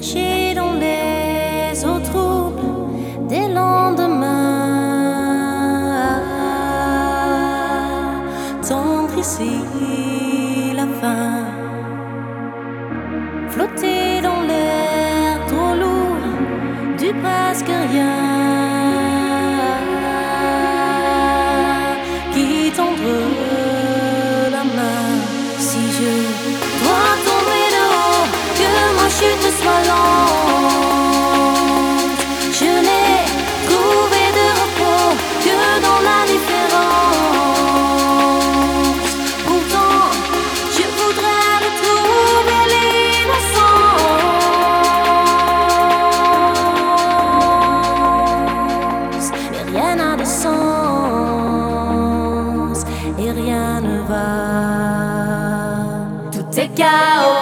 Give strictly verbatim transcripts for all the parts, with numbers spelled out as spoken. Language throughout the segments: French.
caché dans les eaux troubles des lendemains. Tendre ici la fin, flotter dans l'air trop lourd du presque rien. Qui tendre la main si je dois tomber de haut, que ma chute soit lente. Je n'ai trouvé de repos que dans la différence. Pourtant, je voudrais retrouver l'innocence. Mais rien n'a de sens et rien ne va. Tout est chaos.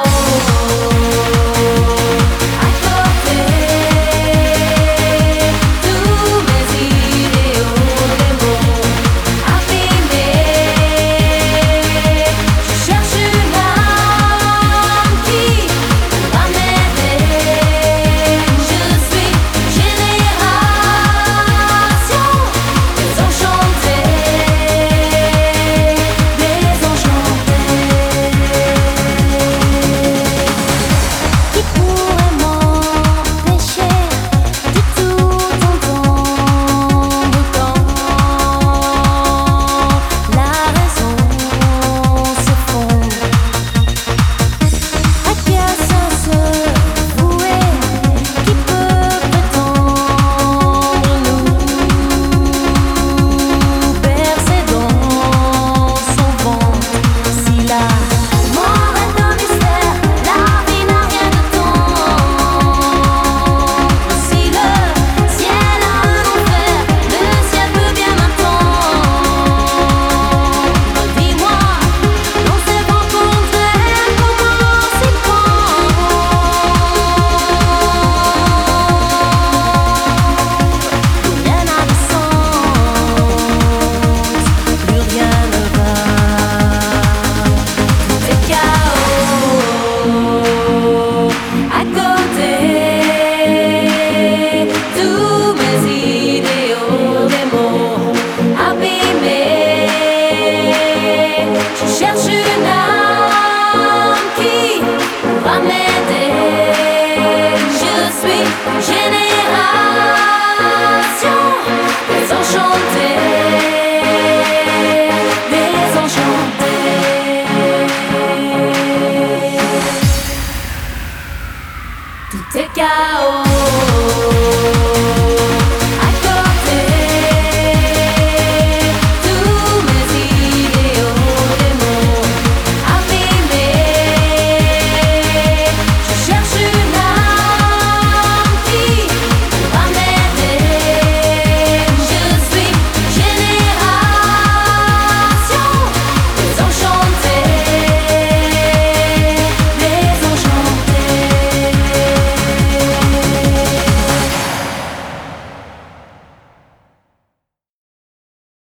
Génération désenchantée, désenchantée. Tout est chaos.